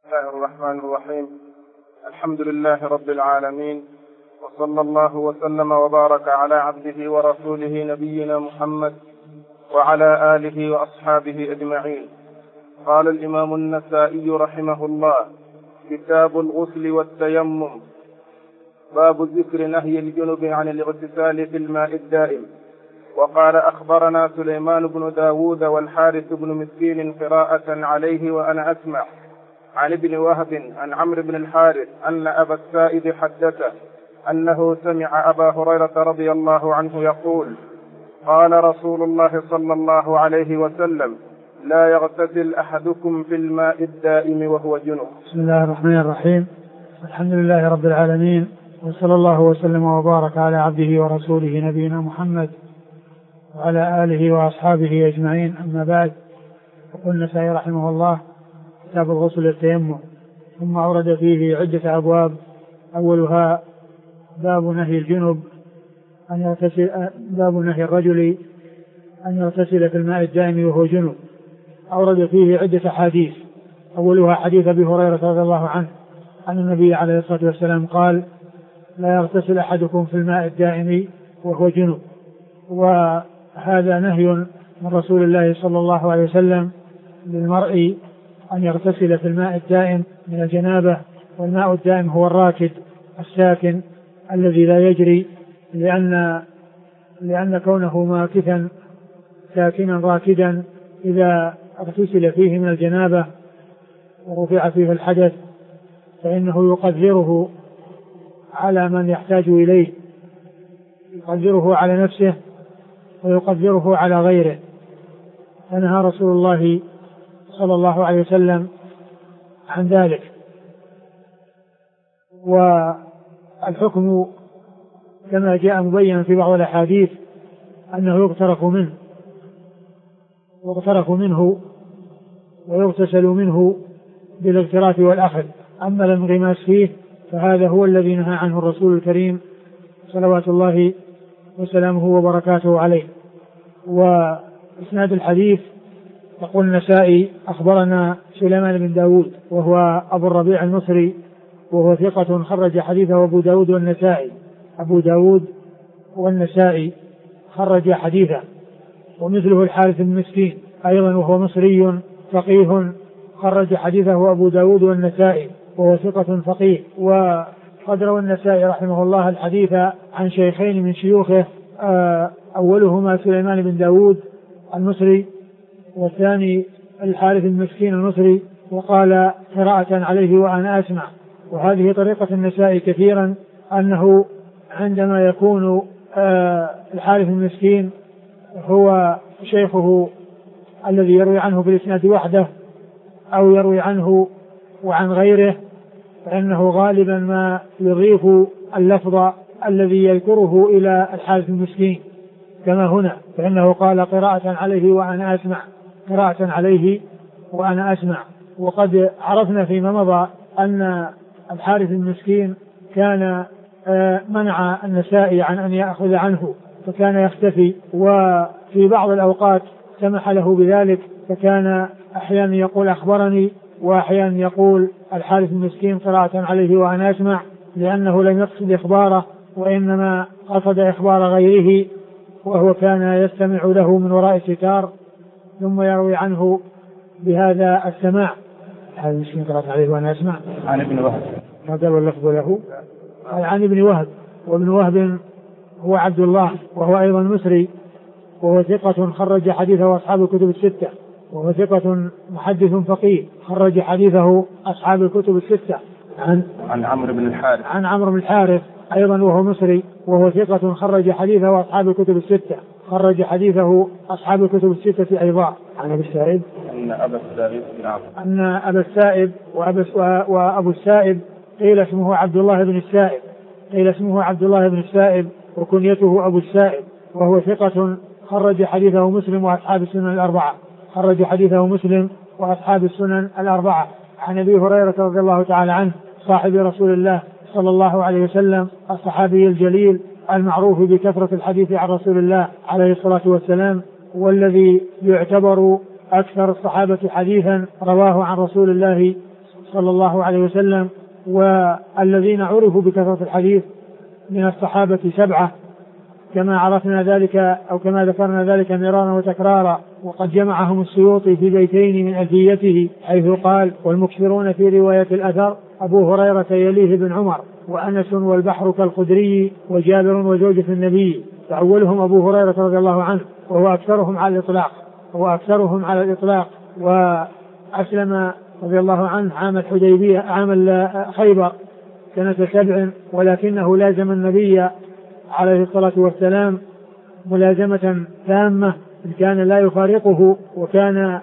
الله الرحمن الرحيم. الحمد لله رب العالمين، وصلى الله وسلم وبارك على عبده ورسوله نبينا محمد وعلى آله وأصحابه أجمعين. قال الإمام النسائي رحمه الله: كتاب الغسل والتيمم، باب ذكر نهي الجنب عن الاغتسال في الماء الدائم. وقال: أخبرنا سليمان بن داود والحارث بن مسكين قراءة عليه وأنا أسمع، عن ابن وهب عن عمرو بن الحارث أن أبا السائب حدثه أنه سمع أبا هريرة رضي الله عنه يقول: قال رسول الله صلى الله عليه وسلم: لا يغتسل أحدكم في الماء الدائم وهو جنب. بسم الله الرحمن الرحيم. الحمد لله رب العالمين، وصلى الله وسلم وبارك على عبده ورسوله نبينا محمد وعلى آله وأصحابه أجمعين. أما بعد، يقول النسائي رحمه الله: كتاب الغسل والتيمم، ثم أورد فيه عدة أبواب، أولها باب نهي الجنب باب نهي الرجل أن يغتسل في الماء الدائم وهو جنب. أورد فيه عدة حديث، أولها حديث أبي هريرة رضي الله عنه أن النبي عليه الصلاة والسلام قال: لا يغتسل أحدكم في الماء الدائم وهو جنب. وهذا نهي من رسول الله صلى الله عليه وسلم للمرء أن يغتسل في الماء الدائم من الجنابة. والماء الدائم هو الراكد الساكن الذي لا يجري، لأن كونه ماكثا ساكنا راكدا إذا اغتسل فيه من الجنابة ورفع فيه الحدث فإنه يقدره على من يحتاج إليه، يقدره على نفسه ويقدره على غيره. فنهى رسول الله صلى الله عليه وسلم عن ذلك. والحكم كما جاء مبين في بعض الأحاديث أنه يغترف منه ويغتسل منه بالاغتراف والأخذ. أما الانغماس فيه فهذا هو الذي نهى عنه الرسول الكريم صلوات الله وسلامه وبركاته عليه. وإسناد الحديث يقول النسائي: أخبرنا سليمان بن داود وهو أبو الربيع المصري، وهو ثقة خرج حديثه أبو داود والنسائي. أبو داود والنسائي خرج حديثه. ومثله الحارث بن مسكين أيضا وهو مصري فقيه، خرج حديثه أبو داود والنسائي وهو ثقة فقيه. وقد روى النسائي رحمه الله الحديث عن شيخين من شيوخه، أولهما سليمان بن داود المصري والثاني الحارث بن مسكين المصري، وقال: قراءة عليه وأنا أسمع. وهذه طريقة النسائي كثيرا، أنه عندما يكون الحارث بن مسكين هو شيخه الذي يروي عنه بالإسناد وحده أو يروي عنه وعن غيره، فإنه غالبا ما يضيف اللفظ الذي يذكره إلى الحارث المسكين، كما هنا فإنه قال: قراءة عليه وأنا أسمع، قراءة عليه وأنا أسمع. وقد عرفنا فيما مضى أن الحارث المسكين كان منع النسائي عن أن يأخذ عنه، فكان يختفي، وفي بعض الأوقات سمح له بذلك، فكان أحيانا يقول أخبرني، وأحيانا يقول الحارث المسكين قراءة عليه وأنا أسمع، لأنه لم يقصد إخباره وإنما قصد إخبار غيره، وهو كان يستمع له من وراء ستار ثم يروي عنه بهذا السماع. الحارث المسكين قراءة عليه وأنا أسمع عن ابن وهب، هذا هو اللفظ له، عن ابن وهب. وابن وهب هو عبد الله وهو أيضا مصري، وهو ثقة خرج حديثه أصحاب الكتب الستة، وهو ثقة محدث فقيه خرج حديثه أصحاب الكتب الستة. عن عمرو بن الحارث، عن عمرو بن الحارث أيضا وهو مصري، وهو ثقة خرج حديثه أصحاب الكتب الستة، خرج حديثه أصحاب الكتب الستة أيضا. عن أبي السائب أن أبا السائب وأبو السائب قيل اسمه عبد الله بن السائب، قيل اسمه عبد الله بن السائب وكنيته أبو السائب، وهو ثقة خرج حديثه مسلم وأصحاب السنن الأربعة، خرج حديثه مسلم وأصحاب السنن الأربعة. عن أبي هريرة رضي الله تعالى عنه صاحب رسول الله صلى الله عليه وسلم، الصحابي الجليل المعروف بكثرة الحديث عن رسول الله عليه الصلاة والسلام، والذي يعتبر أكثر الصحابة حديثا رواه عن رسول الله صلى الله عليه وسلم. والذين عرفوا بكثرة الحديث من الصحابة 7 كما عرفنا ذلك أو كما ذكرنا ذلك مرارا وتكرارا. وقد جمعهم السيوطي في بيتين من ألفيته حيث قال: والمكثرون في رواية الأثر أبو هريرة يليه بن عمر وأنس والبحر كالخدري وجابر وزوجة النبي. فأولهم أبو هريرة رضي الله عنه وهو أكثرهم على الإطلاق وأسلم رضي الله عنه عام الحديبية عام خيبر سنة 7 ولكنه لازم النبي عليه الصلاة والسلام ملازمة تامة كان لا يفارقه وكان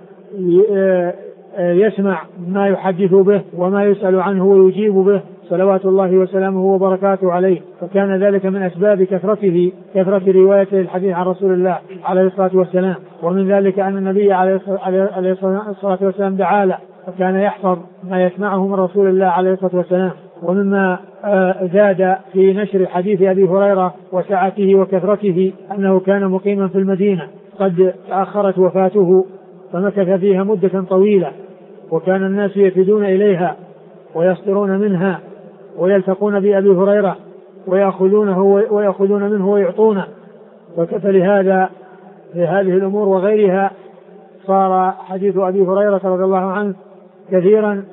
يسمع ما يحدث به وما يسأل عنه ويجيب به صلوات الله وسلامه وبركاته عليه. فكان ذلك من أسباب كثرة روايته الحديث عن رسول الله عليه الصلاة والسلام. ومن ذلك أن النبي عليه الصلاة والسلام دعا له فكان يحفظ ما يسمعه من رسول الله عليه الصلاة والسلام. ومما زاد في نشر حديث أبي هريرة وسعته وكثرته أنه كان مقيما في المدينة قد تأخرت وفاته فمكث فيها مدة طويلة وكان الناس يفدون إليها ويصدرون منها ويلتقون بأبي هريرة ويأخذون منه ويعطونه. فلهذا في هذه الأمور وغيرها صار حديث أبي هريرة رضي الله عنه كثيرا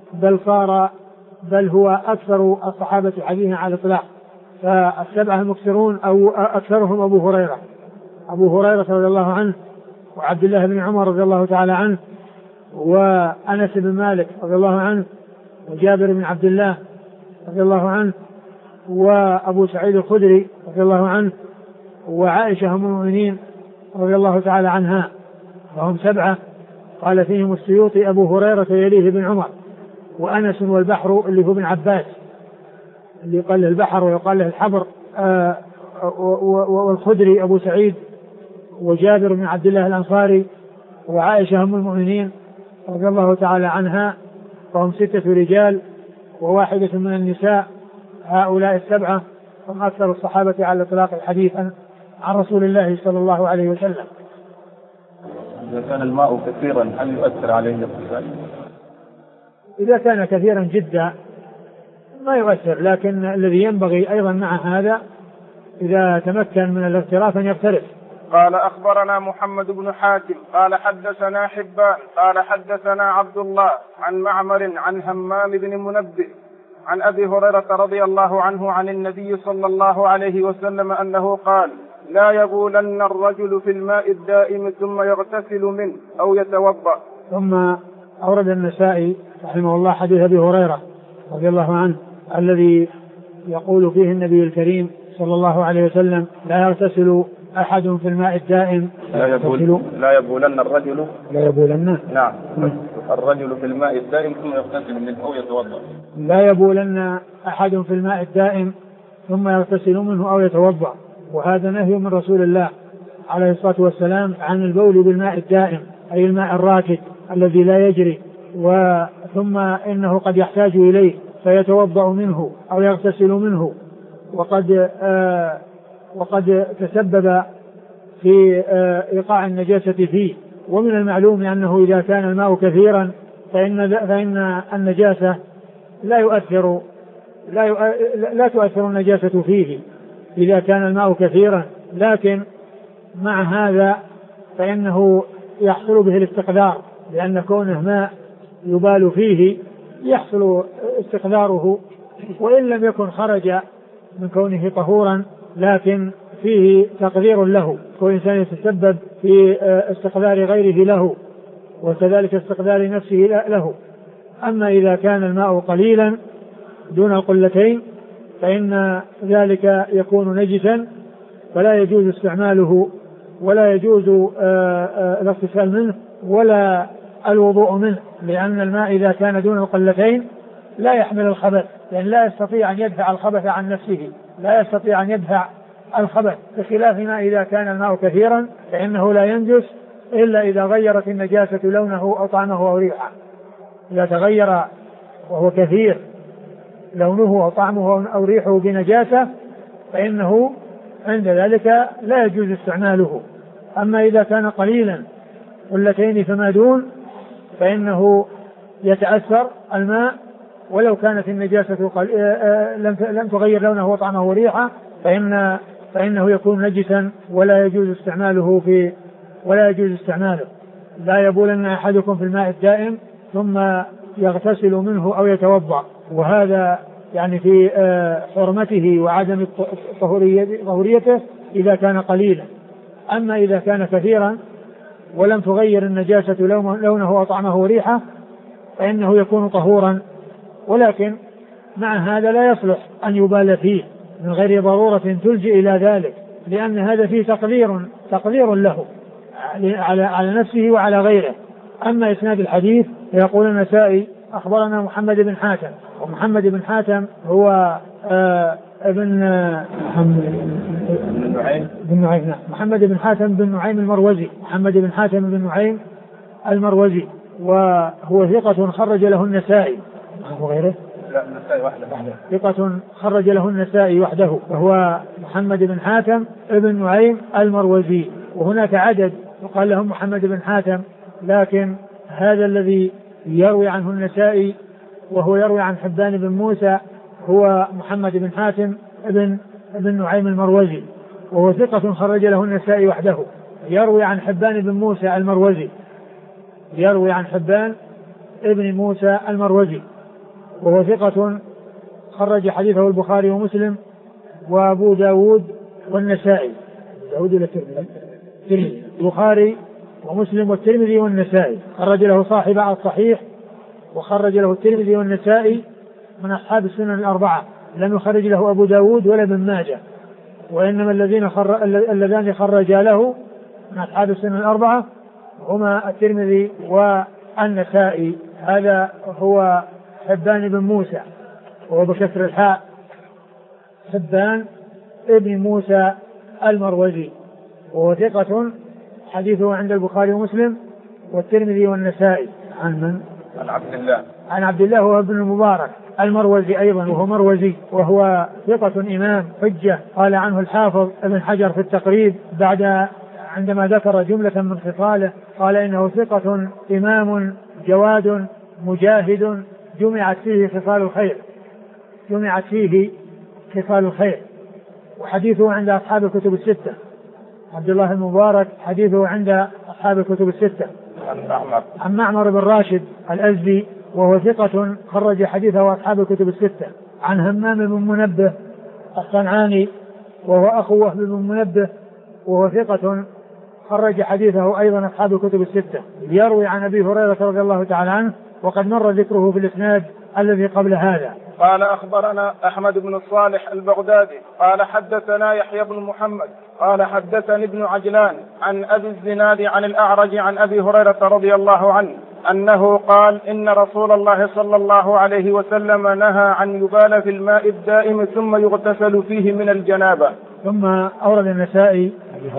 بل هو أكثر الصحابة حديثا على الإطلاق. فال7 المكثرون أو أكثرهم أبو هريرة رضي الله عنه وعبد الله بن عمر رضي الله تعالى عنه وأنس بن مالك رضي الله عنه وجابر بن عبد الله رضي الله عنه وأبو سعيد الخدري رضي الله عنه وعائشة أم المؤمنين رضي الله تعالى عنها. وهم 7 قال فيهم السيوطي أبو هريرة يليه بن عمر وأنس والبحر اللي هو ابن عباس اللي قال له البحر ويقال له الحبر والخدري أبو سعيد وجابر بن عبد الله الأنصاري وعائشة أم المؤمنين رضي الله تعالى عنها. فهم 6 رجال وواحدة من النساء. هؤلاء 7 هم أكثر الصحابة على الإطلاق حديثا عن رسول الله صلى الله عليه وسلم. إذا كان الماء كثيرا هل يؤثر عليه الاغتسال؟ إذا كان كثيرا جدا ما يؤثر لكن الذي ينبغي أيضا مع هذا إذا تمكن من الاغتراف أن يغترف. قال أخبرنا محمد بن حاتم قال حدثنا حبان قال حدثنا عبد الله عن معمر عن همام بن منبه عن أبي هريرة رضي الله عنه عن النبي صلى الله عليه وسلم أنه قال: لا يبولن الرجل في الماء الدائم ثم يغتسل منه أو يتوضأ. ثم أورد النسائي رحمه الله حديث أبي هريرة رضي الله عنه الذي يقول فيه النبي الكريم صلى الله عليه وسلم: لا يغتسل أحد في الماء الدائم لا يبولن الرجل نعم الرجل في الماء الدائم ثم يغتسل منه أو يتوضأ. لا يبولن أحد في الماء الدائم ثم يغتسل منه أو يتوضأ. وهذا نهي من رسول الله عليه الصلاة والسلام عن البول بالماء الدائم أي الماء الراكد الذي لا يجري ثم إنه قد يحتاج إليه فيتوضأ منه أو يغتسل منه وقد تسبب في إيقاع النجاسة فيه. ومن المعلوم أنه إذا كان الماء كثيرا فإن النجاسة لا تؤثر النجاسة فيه إذا كان الماء كثيرا. لكن مع هذا فإنه يحصل به الاستقذار لأن كونه ماء يبال فيه يحصل استقذاره وإن لم يكن خرج من كونه طهورا لكن فيه تقدير له والإنسان يتسبب في استقذار غيره له وكذلك استقذار نفسه له. أما إذا كان الماء قليلا دون القلتين فإن ذلك يكون نجسا فلا يجوز استعماله ولا يجوز الاغتسال منه ولا الوضوء منه لأن الماء إذا كان دون القلتين لا يحمل الخبث لأن لا يستطيع أن يدفع الخبث عن نفسه لا يستطيع أن يدفع الخبث بخلاف ما إذا كان الماء كثيرا فإنه لا ينجس إلا إذا غيرت النجاسة لونه أو طعمه أو ريحه. إذا تغير وهو كثير لونه أو طعمه أو ريحه بنجاسة فإنه عند ذلك لا يجوز استعماله. أما إذا كان قليلا قلتين فما دون فإنه يتأثر الماء ولو كانت النجاسة لم تغير لونه وطعمه وريحه فإنه يكون نجسا ولا يجوز استعماله. لا يبولن أحدكم في الماء الدائم ثم يغتسل منه أو يتوضأ، وهذا يعني في حرمته وعدم طهوريته إذا كان قليلا. أما إذا كان كثيرا ولم تغير النجاسة لونه وطعمه وريحه فإنه يكون طهورا، ولكن مع هذا لا يصلح أن يبال فيه من غير ضرورة تلجئ إلى ذلك، لأن هذا فيه تقدير له على نفسه وعلى غيره. أما إسناد الحديث يقول النسائي أخبرنا محمد بن حاتم، ومحمد بن حاتم هو ابن نعيم. محمد بن حاتم بن نعيم المروزي، محمد بن حاتم بن نعيم المروزي، وهو ثقة خرج له النسائي وغيره. لا النسائي وحده. ثقة خرج له النسائي وحده، وهو محمد بن حاتم ابن نعيم المروزي. وهناك عدد يقال لهم محمد بن حاتم، لكن هذا الذي يروي عنه النسائي وهو يروي عن حبان بن موسى هو محمد بن حاتم ابن نعيم المروزي، وهو ثقة خرج له النسائي وحده. يروي عن حبان بن موسى المروزي، يروي عن حبان ابن موسى المروزي، وهو ثقة خرج حديثه البخاري ومسلم وأبو داود والنسائي. داود الترمذي، البخاري ومسلم والترمذي والنسائي. خرج له صاحب الصحيح، وخرج له الترمذي والنسائي من أصحاب السنن الأربعة، لم يخرج له أبو داود ولا ابن ماجه، وإنما اللذان خرجا له من أصحاب السنن الأربعة هما الترمذي والنسائي. هذا هو حبان بن موسى، وهو بكسر الحاء حبان ابن موسى المروزي، وهو ثقة حديثه عند البخاري ومسلم والترمذي والنسائي. عن من؟ عن عبد الله وهو ابن المبارك المروزي أيضا، وهو مروزي، وهو ثقة إمام حجة. قال عنه الحافظ ابن حجر في التقريب عندما ذكر جملة من خصاله قال إنه ثقة إمام جواد مجاهد جمعت فيه خصال الخير، وحديثه عند أصحاب الكتب الستة. عبد الله المبارك حديثه عند أصحاب الكتب الستة. عن معمر بن راشد الأزدي، وهو ثقة خرج حديثه أصحاب الكتب الستة. عن همام بن منبه الصنعاني، وهو أخو وهب بن منبه، وهو ثقة خرج حديثه أيضا أصحاب الكتب الستة. يروي عن أبي هريرة رضي الله تعالى عنه، وقد مر ذكره في الإسناد الذي قبل هذا. قال أخبرنا أحمد بن الصالح البغدادي قال حدثنا يحيى بن محمد قال حدثني ابن عجلان عن أبي الزناد عن الأعرج عن أبي هريرة رضي الله عنه أنه قال إن رسول الله صلى الله عليه وسلم نهى عن يبال في الماء الدائم ثم يغتسل فيه من الجنابة. ثم أورد النسائي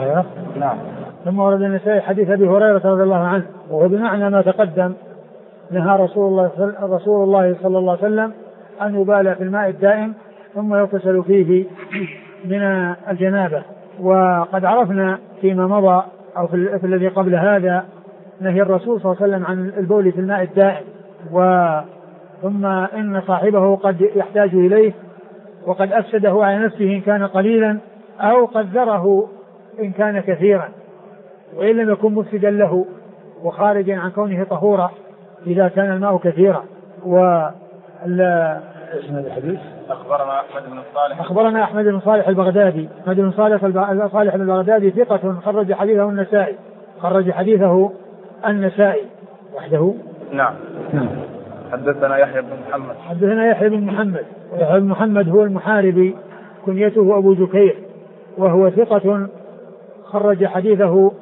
حديث أبي هريرة رضي الله عنه، وهو بمعنى ما تقدم. نهى رسول الله صلى الله عليه وسلم أن يبال في الماء الدائم ثم يغتسل فيه من الجنابة. وقد عرفنا فيما مضى أو في الذي قبل هذا نهي الرسول صلى الله عليه وسلم عن البول في الماء الدائم، ثم إن صاحبه قد يحتاج إليه، وقد أفسده على نفسه إن كان قليلا أو قدره إن كان كثيرا، وإن لم يكن مفسدا له وخارجا عن كونه طهورا إذا كان الماء كثيرا. الحديث أخبرنا أحمد بن صالح البغدادي. أحمد بن صالح البغدادي ثقة خرج حديثه النسائي، خرج حديثه النسائي وحده. نعم. حدثنا يحيى بن محمد. يحيى بن محمد هو المحاربي، كنيته أبو زكير، وهو ثقة خرج حديثه.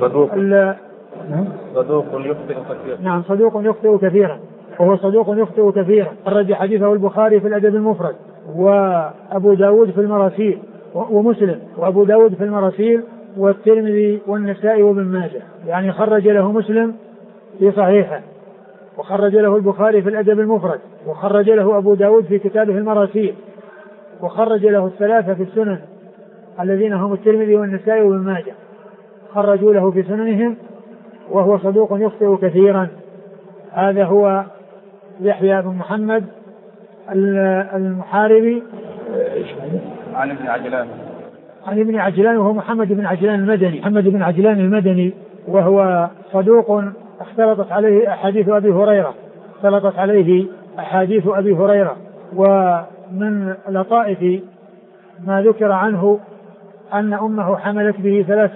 صدوق يخطئ كثيرا. نعم، صدوق يخطئ كثيرا، وهو صدوق يخطئ كثيرا. خرج حديثه البخاري في الأدب المفرد، وأبو داود في المراسيل، ومسلم، وأبو داود في المراسيل، والترمذي والنسائي وابن ماجه. يعني خرج له مسلم في صحيحه، وخرج له البخاري في الأدب المفرد، وخرج له أبو داود في كتابه المراسيل، وخرج له الثلاثة في السنن الذين هم الترمذي والنسائي وابن ماجه، خرجوا له في سننهم، وهو صدوق يخطئ كثيرا. هذا هو يحيى بن محمد المحاربي عن ابن عجلان وهو محمد بن عجلان المدني وهو صدوق اختلطت عليه أحاديث أبي هريرة ومن لطائف ما ذكر عنه أن أمه حملت به 3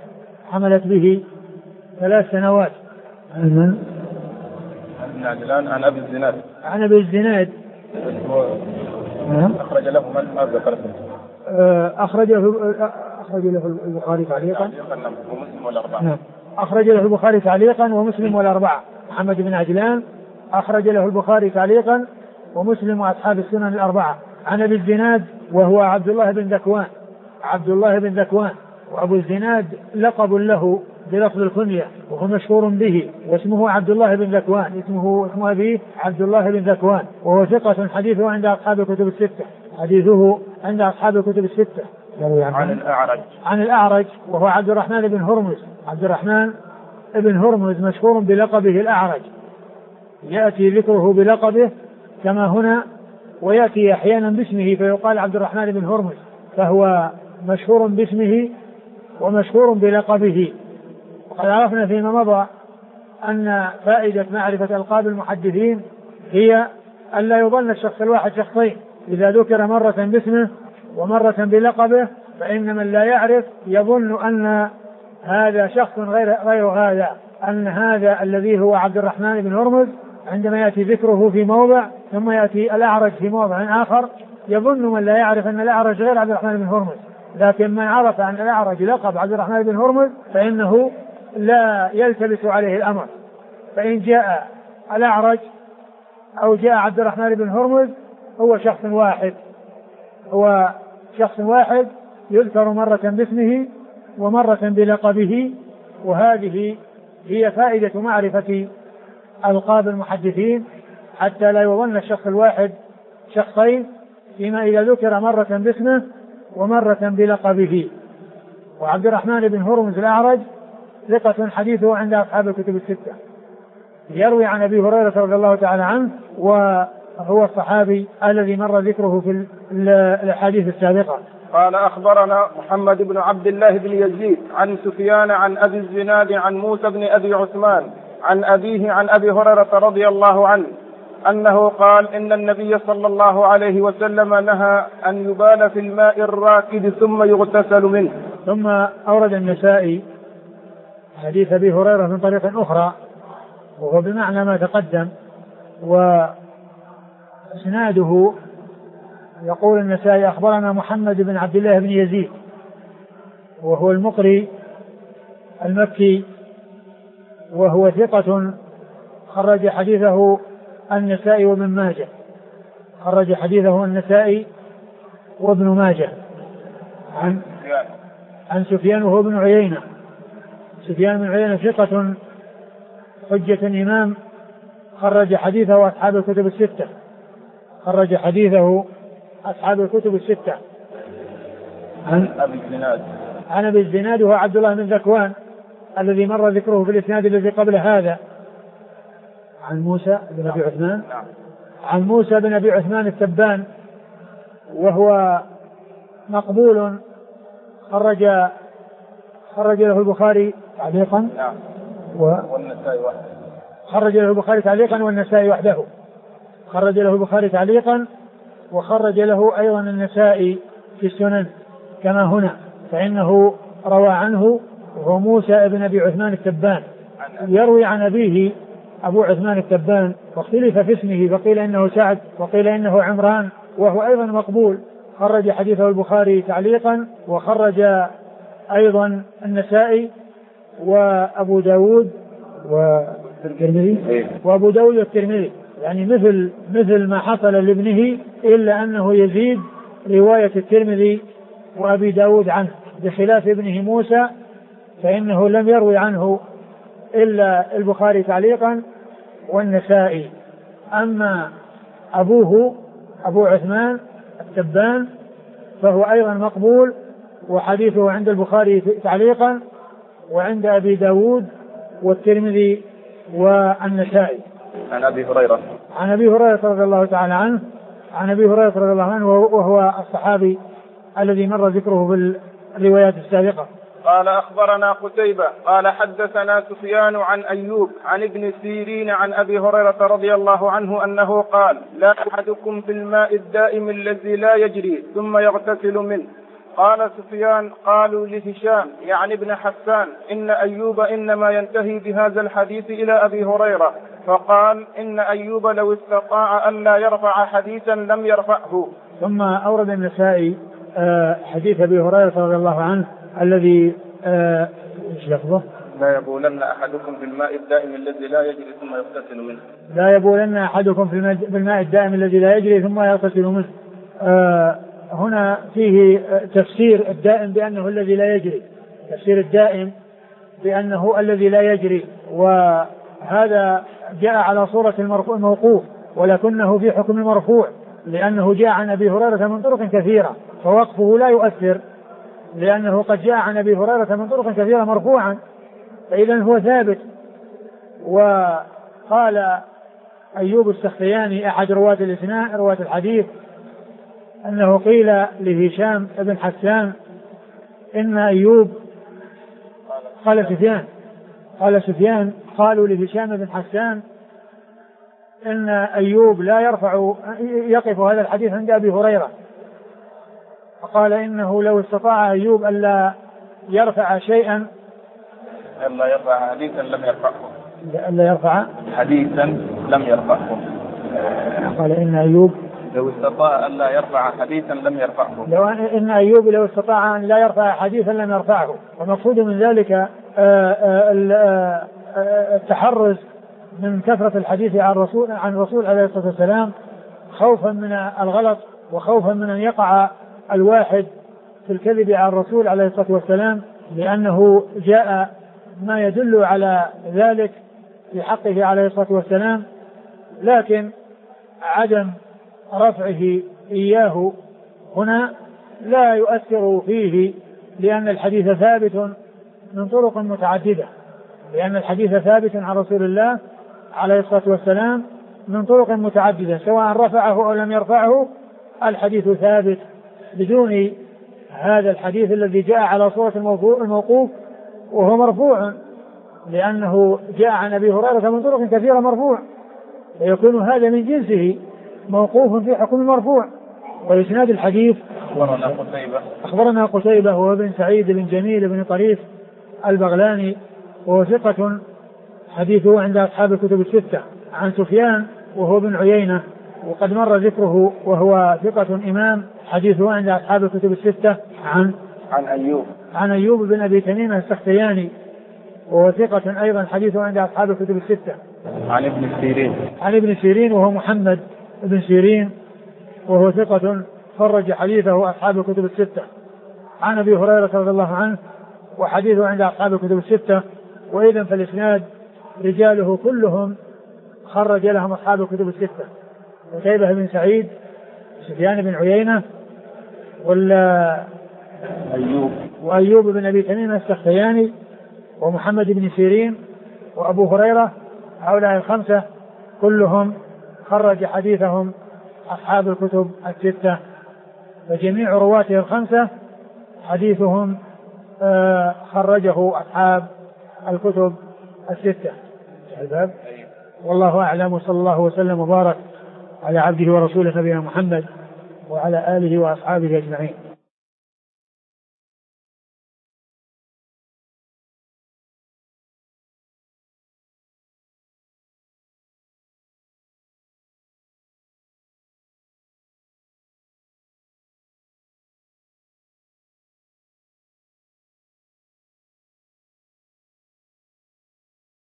سنوات عن ابن عجلان عن أبي الزناد أخرج له من ذكرت أخرج له البخاري تعليقا ومسلم والأربعة. نعم. أخرج له البخاري تعليقا ومسلم والأربعة. محمد بن عجلان أخرج له البخاري تعليقا ومسلم وأصحاب السنن الأربعة. عن أبي الزناد وهو عبد الله بن ذكوان وأبو الزناد لقب له بلفظ الكنية وهو مشهور به واسمه عبد الله بن ذكوان اسمه أبيه عبد الله بن ذكوان وهو ثقة حديثه عند أصحاب الكتب الستة. عن الأعرج وهو عبد الرحمن بن هرمز مشهور بلقبه الأعرج يأتي ذكره بلقبه كما هنا ويأتي أحيانا باسمه فيقال عبد الرحمن بن هرمز فهو مشهور باسمه ومشهور بلقبه. وقد عرفنا فيما مضى أن فائدة معرفة ألقاب المحدثين هي أن لا يظن الشخص الواحد شخصين إذا ذكر مرة باسمه ومرة بلقبه فإن من لا يعرف يظن أن هذا شخص غير هذا أن هذا الذي هو عبد الرحمن بن هرمز عندما يأتي ذكره في موضع ثم يأتي الأعرج في موضع آخر يظن من لا يعرف أن الأعرج غير عبد الرحمن بن هرمز. لكن من عرف أن الأعرج لقب عبد الرحمن بن هرمز فإنه لا يلتبس عليه الأمر فإن جاء الأعرج أو جاء عبد الرحمن بن هرمز هو شخص واحد يذكر مرة باسمه ومرة بلقبه. وهذه هي فائدة معرفة ألقاب المحدثين حتى لا يظن الشخص الواحد شخصين فيما إذا ذكر مرة باسمه ومرة بلقبه. وعبد الرحمن بن هرمز الأعرج ثقة حديثه عند أصحاب الكتب الستة يروي عن أبي هريرة رضي الله تعالى عنه وهو الصحابي الذي مر ذكره في الأحاديث السابقة. قال أخبرنا محمد بن عبد الله بن يزيد عن سفيان عن أبي الزناد عن موسى بن أبي عثمان عن أبيه عن أبي هريرة رضي الله عنه أنه قال إن النبي صلى الله عليه وسلم نهى أن يبال في الماء الراكد ثم يغتسل منه. ثم أورد النسائي حديث أبي هريرة من طريق أخرى وهو بمعنى ما تقدم وإسناده يقول النسائي أخبرنا محمد بن عبد الله بن يزيد وهو المقري المكي وهو ثقة خرج حديثه النسائي وابن ماجه وابن ماجه عن سفيان وهو ابن عيينة. سفيان بن عيينة ثقة حجة إمام خرج حديثه أصحاب الكتب الستة. عن أبي الزناد وهو عبد الله بن ذكوان الذي مر ذكره في الإسناد الذي قبل هذا. عن موسى بن أبي عثمان التبان وهو مقبول خرج له البخاري تعليقا خرج له البخاري تعليقا والنسائي وحده. خرج له البخاري تعليقا وخرج له أيضا النسائي في السنن كما هنا فإنه روى عنه وهو موسى بن أبي عثمان التبان يروي عن أبيه أبو عثمان التبان واختلف في اسمه فقيل إنه سعد وقيل إنه عمران وهو أيضا مقبول. خرج حديثه البخاري تعليقا وخرج أيضا النسائي وأبو داود والترمذي يعني مثل ما حصل لابنه إلا أنه يزيد رواية الترمذي وأبي داود عنه بخلاف ابنه موسى فإنه لم يروي عنه إلا البخاري تعليقا والنسائي. أما أبوه أبو عثمان التبان فهو أيضا مقبول وحديثه عند البخاري تعليقا وعند أبي داود والترمذي والنسائي. عن أبي هريرة. عن أبي هريرة رضي الله تعالى عنه. عن أبي هريرة رضي الله عنه وهو الصحابي الذي مر ذكره في الروايات السابقة. قال أخبرنا قتيبة قال حدثنا سفيان عن أيوب عن ابن سيرين عن أبي هريرة رضي الله عنه أنه قال: لا أحدكم في الماء الدائم الذي لا يجري ثم يغتسل منه. قال سفيان: قالوا لهشام يعني ابن حسان إن أيوب إنما ينتهي بهذا الحديث إلى أبي هريرة، فقال: إن أيوب لو استطاع أن لا يرفع حديثا لم يرفعه. ثم أورد النسائي حديث أبي هريرة رضي الله عنه الذي ايش لفظه؟ لا يبولن أحدكم في الماء الدائم الذي لا يجري ثم يغتسل منه. لا يبولن أحدكم في الماء الدائم الذي لا يجري ثم يغتسل منه. هنا فيه تفسير الدائم بأنه الذي لا يجري، تفسير الدائم بأنه الذي لا يجري، وهذا جاء على صورة الموقوف ولكنه في حكم المرفوع، لأنه جاء عن أبي هريرة من طرق كثيرة، فوقفه لا يؤثر لأنه قد جاء عن أبي هريرة من طرق كثيرة مرفوعا، فإذا هو ثابت. وقال أيوب السختياني أحد رواة الحديث أنه قيل لهشام بن حسان إن أيوب قال سفيان قالوا لهشام بن حسان إن أيوب لا يقف هذا الحديث عند أبي هريرة، فقال إنه لو استطاع أيوب ألا يرفع شيئا ألا يرفع حديثا لم يرفعه. ألا يرفع حديثا لم يرفعه. قال إن أيوب لو استطاع أن لا يرفع حديثا لم يرفعه. إن أيوب لو استطاع أن لا يرفع حديثا لم يرفعه. والمقصود من ذلك التحرز من كثرة الحديث عن الرسول عليه الصلاة والسلام، خوفا من الغلط وخوفا من أن يقع الواحد في الكذب على الرسول عليه الصلاة والسلام، لأنه جاء ما يدل على ذلك في حقه عليه الصلاة والسلام، لكن عدم رفعه إياه هنا لا يؤثر فيه، لأن الحديث ثابت من طرق متعددة، لأن الحديث ثابت عن رسول الله عليه الصلاة والسلام من طرق متعددة، سواء رفعه أو لم يرفعه الحديث ثابت، بدون هذا الحديث الذي جاء على صورة الموقوف وهو مرفوع، لأنه جاء عن أبي هريرة من طرق كثيرة مرفوع، فيكون هذا من جنسه موقوف في حكم المرفوع. وإسناد الحديث أخبرنا قتيبة وهو بن سعيد بن جميل بن طريف البغلاني وهو ثقة حديثه عند أصحاب الكتب الستة، عن سفيان وهو بن عيينة وقد مر ذكره وهو ثقة إمام حديثه عند أصحاب الكتب الستة، عن أيوب بن أبي تميم السختياني وهو ثقة أيضا حديثه عند أصحاب الكتب الستة، عن ابن سيرين وهو محمد بن سيرين وهو ثقة خرج حديثه أصحاب الكتب الستة، عن أبي هريرة رضي الله عنه وحديثه عند أصحاب الكتب الستة. وإذن فالإسناد رجاله كلهم خرج لهم أصحاب الكتب الستة، قتيبة بن سعيد، سفيان بن عيينة، وأيوب بن أبي تميم السختياني ومحمد بن سيرين وأبو هريرة، هؤلاء الخمسة كلهم خرج حديثهم أصحاب الكتب الستة، فجميع رواته الخمسة حديثهم خرجه أصحاب الكتب الستة. الباب والله أعلم، وصلى الله وسلم وبارك على عبده ورسوله نبينا محمد وعلى آله وأصحابه أجمعين.